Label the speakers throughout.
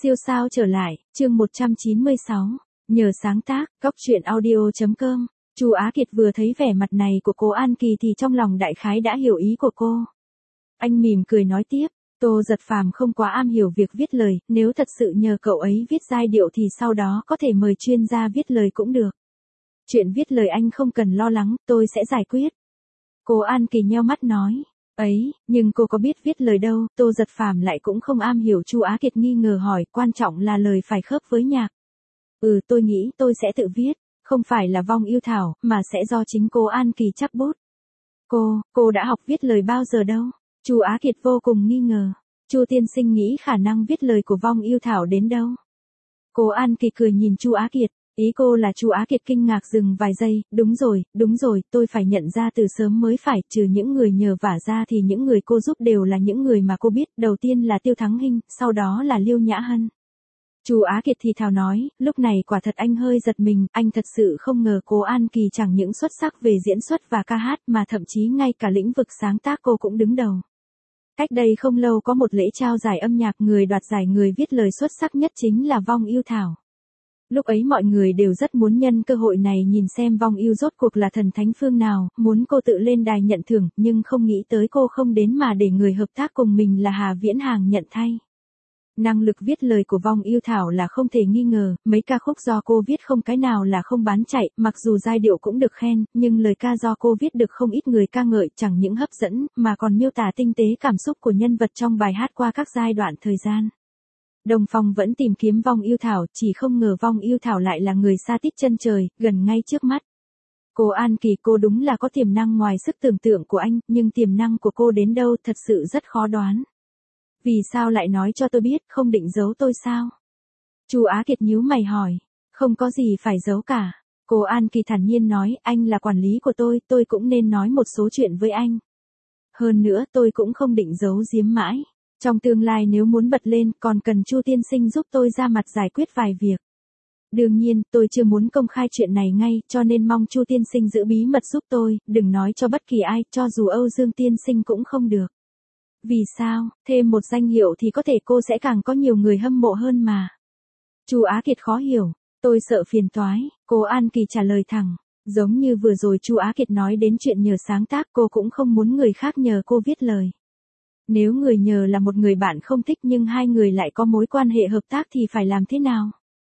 Speaker 1: Siêu sao trở lại, chương 196. Nhờ sáng tác, Góc Truyện Audio.com. Chu Á Kiệt vừa thấy vẻ mặt này của cô An Kỳ thì trong lòng đại khái đã hiểu ý của cô. Anh mỉm cười nói tiếp, Tô Giật Phàm không quá am hiểu việc viết lời, nếu thật sự nhờ cậu ấy viết giai điệu thì sau đó có thể mời chuyên gia viết lời cũng được. Chuyện viết lời anh không cần lo lắng, tôi sẽ giải quyết. Cô An Kỳ nheo mắt nói. Ấy, nhưng cô có biết viết lời đâu, Tô Giật Phàm lại cũng không am hiểu. Chu Á Kiệt nghi ngờ hỏi, quan trọng là lời phải khớp với nhạc. Tôi nghĩ tôi sẽ tự viết, không phải là vong yêu thảo, mà sẽ do chính cô An Kỳ chắc bút. Cô đã học viết lời bao giờ đâu? Chu Á Kiệt vô cùng nghi ngờ. Chu tiên sinh nghĩ khả năng viết lời của vong yêu thảo đến đâu? Cô An Kỳ cười nhìn Chu Á Kiệt. Ý cô là Chu Á Kiệt kinh ngạc dừng vài giây, đúng rồi, tôi phải nhận ra từ sớm mới phải, trừ những người nhờ vả ra thì những người cô giúp đều là những người mà cô biết, đầu tiên là Tiêu Thắng Hinh, sau đó là Liêu Nhã Hân. Chu Á Kiệt thì thào nói, lúc này quả thật anh hơi giật mình, anh thật sự không ngờ cô An Kỳ chẳng những xuất sắc về diễn xuất và ca hát mà thậm chí ngay cả lĩnh vực sáng tác cô cũng đứng đầu. Cách đây không lâu có một lễ trao giải âm nhạc, người đoạt giải người viết lời xuất sắc nhất chính là Vong Yêu Thảo. Lúc ấy mọi người đều rất muốn nhân cơ hội này nhìn xem Vong Yêu rốt cuộc là thần thánh phương nào, muốn cô tự lên đài nhận thưởng, nhưng không nghĩ tới cô không đến mà để người hợp tác cùng mình là Hà Viễn Hàng nhận thay. Năng lực viết lời của Vong Yêu Thảo là không thể nghi ngờ, mấy ca khúc do cô viết không cái nào là không bán chạy, mặc dù giai điệu cũng được khen, nhưng lời ca do cô viết được không ít người ca ngợi, chẳng những hấp dẫn, mà còn miêu tả tinh tế cảm xúc của nhân vật trong bài hát qua các giai đoạn thời gian. Đồng Phong vẫn tìm kiếm Vong Yêu Thảo, chỉ không ngờ Vong Yêu Thảo lại là người xa tít chân trời, gần ngay trước mắt. Cô An Kỳ, cô đúng là có tiềm năng ngoài sức tưởng tượng của anh, nhưng tiềm năng của cô đến đâu thật sự rất khó đoán. Vì sao lại nói cho tôi biết, không định giấu tôi sao? Chu Á Kiệt nhíu mày hỏi. Không có gì phải giấu cả. Cô An Kỳ thản nhiên nói, anh là quản lý của tôi cũng nên nói một số chuyện với anh. Hơn nữa tôi cũng không định giấu giếm mãi. Trong tương lai nếu muốn bật lên, còn cần Chu tiên sinh giúp tôi ra mặt giải quyết vài việc. Đương nhiên, tôi chưa muốn công khai chuyện này ngay, cho nên mong Chu tiên sinh giữ bí mật giúp tôi, đừng nói cho bất kỳ ai, cho dù Âu Dương tiên sinh cũng không được. Vì sao, thêm một danh hiệu thì có thể cô sẽ càng có nhiều người hâm mộ hơn mà. Chu Á Kiệt khó hiểu, tôi sợ phiền toái, cô An Kỳ trả lời thẳng. Giống như vừa rồi Chu Á Kiệt nói đến chuyện nhờ sáng tác, cô cũng không muốn người khác nhờ cô viết lời. Nếu người nhờ là một người bạn không thích nhưng hai người lại có mối quan hệ hợp tác thì phải làm thế nào?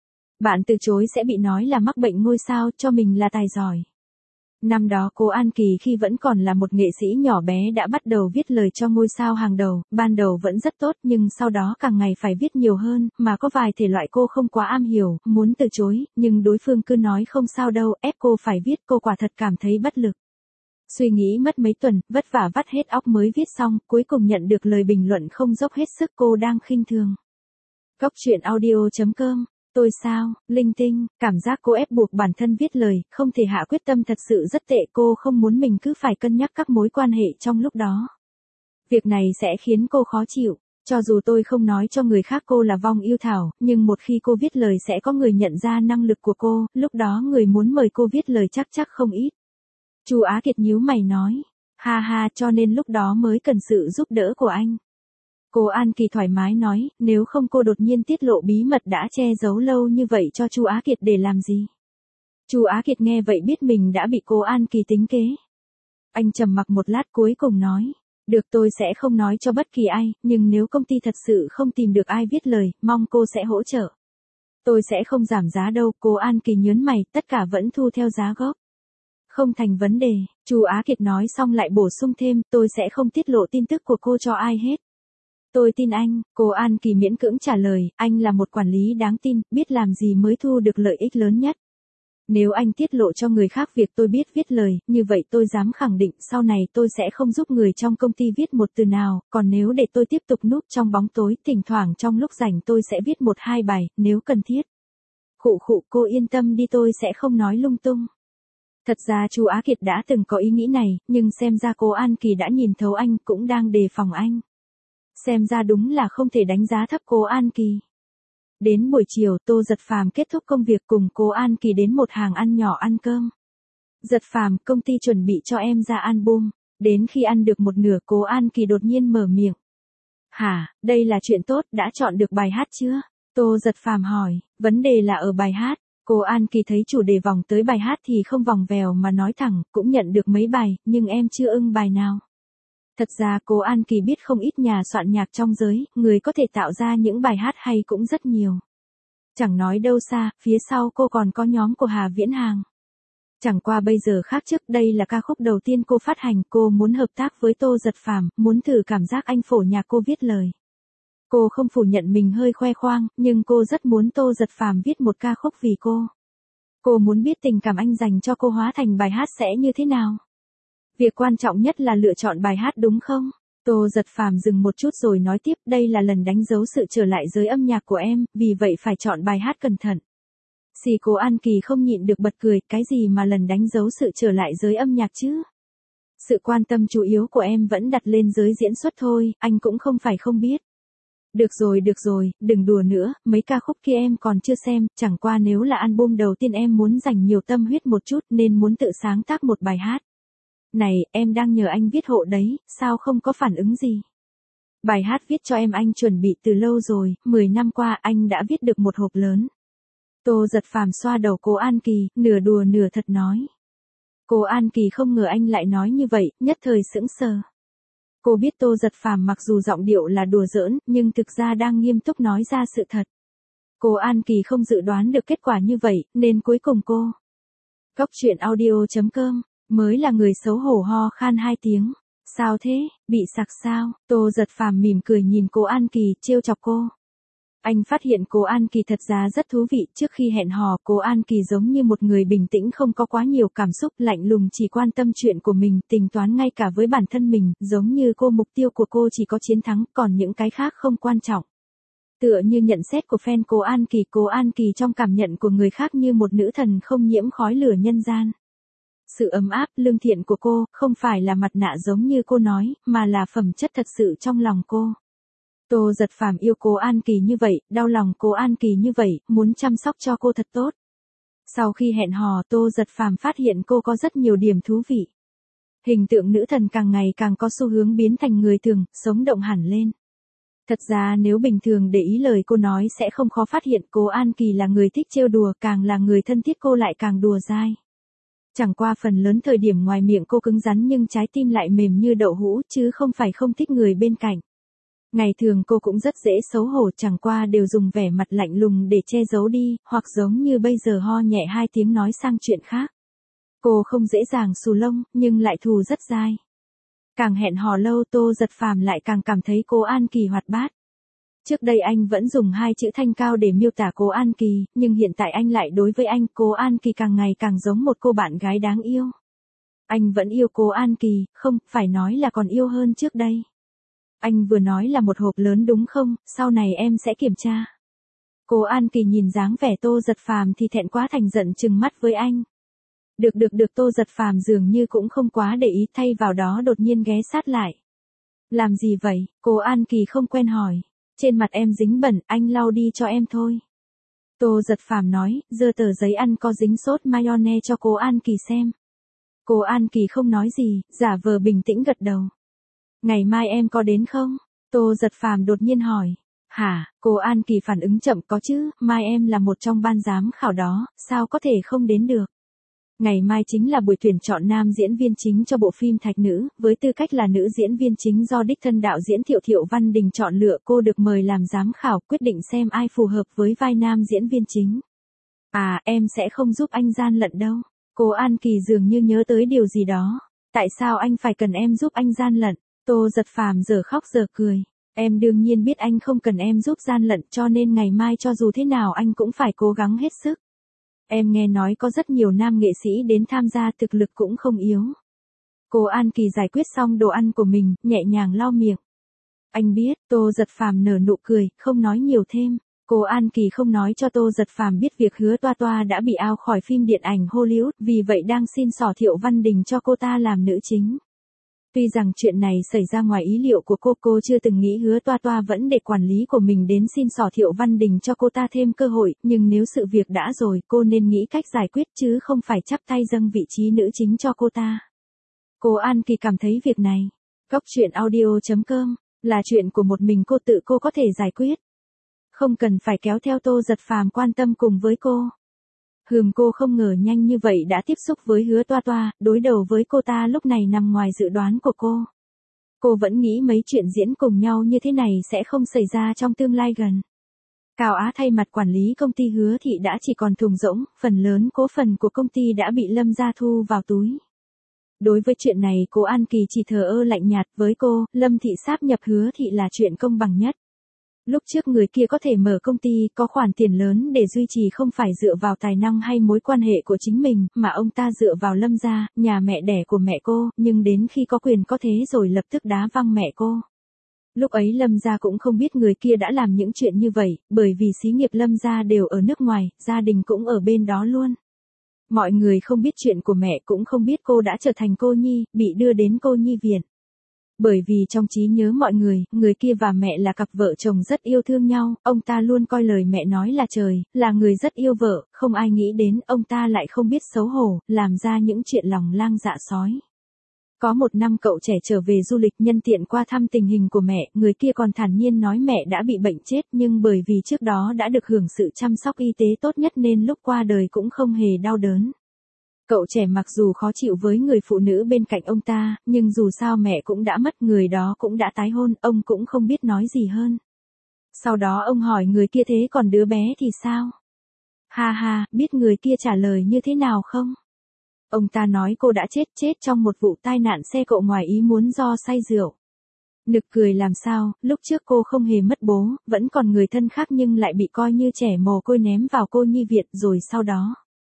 Speaker 1: Bạn từ chối sẽ bị nói là mắc bệnh ngôi sao, cho mình là tài giỏi. Năm đó cô An Kỳ khi vẫn còn là một nghệ sĩ nhỏ bé đã bắt đầu viết lời cho ngôi sao hàng đầu, ban đầu vẫn rất tốt nhưng sau đó càng ngày phải viết nhiều hơn, mà có vài thể loại cô không quá am hiểu, muốn từ chối, nhưng đối phương cứ nói không sao đâu, ép cô phải viết, cô quả thật cảm thấy bất lực. Suy nghĩ mất mấy tuần, vất vả vắt hết óc mới viết xong, cuối cùng nhận được lời bình luận không dốc hết sức, cô đang khinh thường. Góc Truyện Audio.com. Tôi sao, linh tinh, cảm giác cô ép buộc bản thân viết lời, không thể hạ quyết tâm thật sự rất tệ, cô không muốn mình cứ phải cân nhắc các mối quan hệ trong lúc đó. Việc này sẽ khiến cô khó chịu, cho dù tôi không nói cho người khác cô là Vong Yêu Thảo, nhưng một khi cô viết lời sẽ có người nhận ra năng lực của cô, lúc đó người muốn mời cô viết lời chắc không ít. Chu Á Kiệt nhíu mày nói, ha, cho nên lúc đó mới cần sự giúp đỡ của anh. Cô An Kỳ thoải mái nói, nếu không cô đột nhiên tiết lộ bí mật đã che giấu lâu như vậy cho Chu Á Kiệt để làm gì? Chu Á Kiệt nghe vậy biết mình đã bị cô An Kỳ tính kế. Anh trầm mặc một lát cuối cùng nói, được, tôi sẽ không nói cho bất kỳ ai, nhưng nếu công ty thật sự không tìm được ai viết lời, mong cô sẽ hỗ trợ. Tôi sẽ không giảm giá đâu, cô An Kỳ nhớn mày, tất cả vẫn thu theo giá gốc. Không thành vấn đề, Chu Á Kiệt nói xong lại bổ sung thêm, tôi sẽ không tiết lộ tin tức của cô cho ai hết. Tôi tin anh, cô An Kỳ miễn cưỡng trả lời, anh là một quản lý đáng tin, biết làm gì mới thu được lợi ích lớn nhất. Nếu anh tiết lộ cho người khác việc tôi biết viết lời, như vậy tôi dám khẳng định sau này tôi sẽ không giúp người trong công ty viết một từ nào, còn nếu để tôi tiếp tục núp trong bóng tối, thỉnh thoảng trong lúc rảnh tôi sẽ viết 1-2 bài, nếu cần thiết. Khụ, cô yên tâm đi, tôi sẽ không nói lung tung. Thật ra Chu Á Kiệt đã từng có ý nghĩ này, nhưng xem ra cô An Kỳ đã nhìn thấu anh, cũng đang đề phòng anh. Xem ra đúng là không thể đánh giá thấp cô An Kỳ. Đến buổi chiều, Tô Giật Phàm kết thúc công việc cùng cô An Kỳ đến một hàng ăn nhỏ ăn cơm. Giật Phàm, công ty chuẩn bị cho em ra album. Đến khi ăn được một nửa, cô An Kỳ đột nhiên mở miệng. Hả, đây là chuyện tốt, đã chọn được bài hát chưa? Tô Giật Phàm hỏi, vấn đề là ở bài hát. Cô An Kỳ thấy chủ đề vòng tới bài hát thì không vòng vèo mà nói thẳng, cũng nhận được mấy bài, nhưng em chưa ưng bài nào. Thật ra cô An Kỳ biết không ít nhà soạn nhạc trong giới, người có thể tạo ra những bài hát hay cũng rất nhiều. Chẳng nói đâu xa, phía sau cô còn có nhóm của Hà Viễn Hàng. Chẳng qua bây giờ khác trước, đây là ca khúc đầu tiên cô phát hành, cô muốn hợp tác với Tô Giật Phàm, muốn thử cảm giác anh phổ nhạc cô viết lời. Cô không phủ nhận mình hơi khoe khoang, nhưng cô rất muốn Tô Giật Phàm viết một ca khúc vì cô. Cô muốn biết tình cảm anh dành cho cô hóa thành bài hát sẽ như thế nào. Việc quan trọng nhất là lựa chọn bài hát đúng không? Tô Giật Phàm dừng một chút rồi nói tiếp, đây là lần đánh dấu sự trở lại giới âm nhạc của em, vì vậy phải chọn bài hát cẩn thận. Cô An Kỳ không nhịn được bật cười, cái gì mà lần đánh dấu sự trở lại giới âm nhạc chứ? Sự quan tâm chủ yếu của em vẫn đặt lên giới diễn xuất thôi, anh cũng không phải không biết. Được rồi, đừng đùa nữa, mấy ca khúc kia em còn chưa xem, chẳng qua nếu là album đầu tiên em muốn dành nhiều tâm huyết một chút nên muốn tự sáng tác một bài hát. Này, em đang nhờ anh viết hộ đấy, sao không có phản ứng gì? Bài hát viết cho em anh chuẩn bị từ lâu rồi, 10 năm qua anh đã viết được một hộp lớn. Tô Giật Phàm xoa đầu cô An Kỳ, nửa đùa nửa thật nói. Cô An Kỳ không ngờ anh lại nói như vậy, nhất thời sững sờ. Cô biết Tô Giật Phàm mặc dù giọng điệu là đùa giỡn, nhưng thực ra đang nghiêm túc nói ra sự thật. Cô An Kỳ không dự đoán được kết quả như vậy, nên cuối cùng cô. Goctruyện.audio.com, mới là người xấu hổ ho khan 2 tiếng. Sao thế, bị sặc sao? Tô Giật Phàm mỉm cười nhìn cô An Kỳ, trêu chọc cô. Anh phát hiện cô An Kỳ thật ra rất thú vị, trước khi hẹn hò cô An Kỳ giống như một người bình tĩnh không có quá nhiều cảm xúc, lạnh lùng chỉ quan tâm chuyện của mình, tính toán ngay cả với bản thân mình, giống như cô mục tiêu của cô chỉ có chiến thắng, còn những cái khác không quan trọng. Tựa như nhận xét của fan cô An Kỳ trong cảm nhận của người khác như một nữ thần không nhiễm khói lửa nhân gian. Sự ấm áp, lương thiện của cô, không phải là mặt nạ giống như cô nói, mà là phẩm chất thật sự trong lòng cô. Tô Giật Phàm yêu cô An Kỳ như vậy, đau lòng cô An Kỳ như vậy, muốn chăm sóc cho cô thật tốt. Sau khi hẹn hò, Tô Giật Phàm phát hiện cô có rất nhiều điểm thú vị. Hình tượng nữ thần càng ngày càng có xu hướng biến thành người thường, sống động hẳn lên. Thật ra nếu bình thường để ý lời cô nói sẽ không khó phát hiện cô An Kỳ là người thích trêu đùa, càng là người thân thiết cô lại càng đùa dai. Chẳng qua phần lớn thời điểm ngoài miệng cô cứng rắn nhưng trái tim lại mềm như đậu hũ, chứ không phải không thích người bên cạnh. Ngày thường cô cũng rất dễ xấu hổ, chẳng qua đều dùng vẻ mặt lạnh lùng để che giấu đi, hoặc giống như bây giờ ho nhẹ 2 tiếng nói sang chuyện khác. Cô không dễ dàng xù lông, nhưng lại thù rất dai. Càng hẹn hò lâu Tô Giật Phàm lại càng cảm thấy cô An Kỳ hoạt bát. Trước đây anh vẫn dùng 2 chữ thanh cao để miêu tả cô An Kỳ, nhưng hiện tại anh lại đối với anh, cô An Kỳ càng ngày càng giống một cô bạn gái đáng yêu. Anh vẫn yêu cô An Kỳ, không, phải nói là còn yêu hơn trước đây. Anh vừa nói là một hộp lớn đúng không, sau này em sẽ kiểm tra. Cô An Kỳ nhìn dáng vẻ Tô Giật Phàm thì thẹn quá thành giận trừng mắt với anh. Được Tô Giật Phàm dường như cũng không quá để ý, thay vào đó đột nhiên ghé sát lại. Làm gì vậy, cô An Kỳ không quen hỏi. Trên mặt em dính bẩn, anh lau đi cho em thôi. Tô Giật Phàm nói, giơ tờ giấy ăn có dính sốt mayonnaise cho cô An Kỳ xem. Cô An Kỳ không nói gì, giả vờ bình tĩnh gật đầu. Ngày mai em có đến không? Tô Giật Phàm đột nhiên hỏi. Hả, cô An Kỳ phản ứng chậm, có chứ, mai em là một trong ban giám khảo đó, sao có thể không đến được? Ngày mai chính là buổi tuyển chọn nam diễn viên chính cho bộ phim Thạch Nữ, với tư cách là nữ diễn viên chính do đích thân đạo diễn Thiệu Văn Đình chọn lựa, cô được mời làm giám khảo, quyết định xem ai phù hợp với vai nam diễn viên chính. À, em sẽ không giúp anh gian lận đâu. Cô An Kỳ dường như nhớ tới điều gì đó. Tại sao anh phải cần em giúp anh gian lận? Tô Giật Phàm giờ khóc giờ cười. Em đương nhiên biết anh không cần em giúp gian lận, cho nên ngày mai cho dù thế nào anh cũng phải cố gắng hết sức. Em nghe nói có rất nhiều nam nghệ sĩ đến tham gia, thực lực cũng không yếu. Cô An Kỳ giải quyết xong đồ ăn của mình, nhẹ nhàng lau miệng. Anh biết, Tô Giật Phàm nở nụ cười, không nói nhiều thêm. Cô An Kỳ không nói cho Tô Giật Phàm biết việc Hứa Toa Toa đã bị out khỏi phim điện ảnh Hollywood, vì vậy đang xin xỏ Thiệu Văn Đình cho cô ta làm nữ chính. Tuy rằng chuyện này xảy ra ngoài ý liệu của cô chưa từng nghĩ Hứa Toa Toa vẫn để quản lý của mình đến xin xỏ Thiệu Văn Đình cho cô ta thêm cơ hội, nhưng nếu sự việc đã rồi, cô nên nghĩ cách giải quyết chứ không phải chắp tay dâng vị trí nữ chính cho cô ta. Cô An Kỳ cảm thấy việc này, Goctruyện.audio.com, là chuyện của một mình cô, tự cô có thể giải quyết. không cần phải kéo theo Tô Giật Phàm quan tâm cùng với cô. Cô không ngờ nhanh như vậy đã tiếp xúc với Hứa Toa Toa, đối đầu với cô ta lúc này nằm ngoài dự đoán của cô. Cô vẫn nghĩ mấy chuyện diễn cùng nhau như thế này sẽ không xảy ra trong tương lai gần. Cao Á thay mặt quản lý công ty Hứa Thị đã chỉ còn thùng rỗng, phần lớn cố phần của công ty đã bị Lâm gia thu vào túi. Đối với chuyện này cô An Kỳ chỉ thờ ơ lạnh nhạt, với cô, Lâm Thị sáp nhập Hứa Thị là chuyện công bằng nhất. Lúc trước người kia có thể mở công ty, có khoản tiền lớn để duy trì không phải dựa vào tài năng hay mối quan hệ của chính mình, mà ông ta dựa vào Lâm gia, nhà mẹ đẻ của mẹ cô, nhưng đến khi có quyền có thế rồi lập tức đá văng mẹ cô. Lúc ấy Lâm gia cũng không biết người kia đã làm những chuyện như vậy, bởi vì xí nghiệp Lâm gia đều ở nước ngoài, gia đình cũng ở bên đó luôn. Mọi người không biết chuyện của mẹ, cũng không biết cô đã trở thành cô nhi, bị đưa đến cô nhi viện. Bởi vì trong trí nhớ mọi người kia và mẹ là cặp vợ chồng rất yêu thương nhau, ông ta luôn coi lời mẹ nói là trời, là người rất yêu vợ, không ai nghĩ đến ông ta lại không biết xấu hổ, làm ra những chuyện lòng lang dạ sói. Có một năm cậu trẻ trở về du lịch, nhân tiện qua thăm tình hình của mẹ, người kia còn thản nhiên nói mẹ đã bị bệnh chết, nhưng bởi vì trước đó đã được hưởng sự chăm sóc y tế tốt nhất nên lúc qua đời cũng không hề đau đớn. Cậu trẻ mặc dù khó chịu với người phụ nữ bên cạnh ông ta, nhưng dù sao mẹ cũng đã mất, người đó cũng đã tái hôn, ông cũng không biết nói gì hơn. Sau đó ông hỏi người kia thế còn đứa bé thì sao? Ha ha, biết người kia trả lời như thế nào không? Ông ta nói cô đã chết trong một vụ tai nạn xe cộ ngoài ý muốn do say rượu. Nực cười làm sao, lúc trước cô không hề mất bố, vẫn còn người thân khác nhưng lại bị coi như trẻ mồ côi ném vào cô nhi viện, rồi sau đó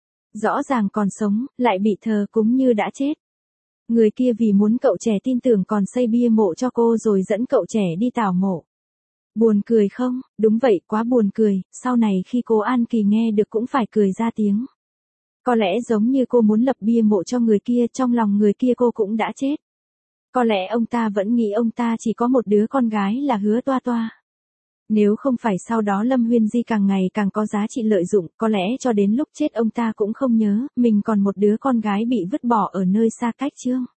Speaker 1: rõ ràng còn sống, lại bị thờ cúng như đã chết. Người kia vì muốn cậu trẻ tin tưởng còn xây bia mộ cho cô rồi dẫn cậu trẻ đi tảo mộ. Buồn cười không? Đúng vậy, quá buồn cười, sau này khi cô An Kỳ nghe được cũng phải cười ra tiếng. Có lẽ giống như cô muốn lập bia mộ cho người kia, trong lòng người kia cô cũng đã chết. Có lẽ ông ta vẫn nghĩ ông ta chỉ có một đứa con gái là Hứa Toa Toa. Nếu không phải sau đó Lâm Huyên Di càng ngày càng có giá trị lợi dụng, có lẽ cho đến lúc chết ông ta cũng không nhớ, mình còn một đứa con gái bị vứt bỏ ở nơi xa cách chương.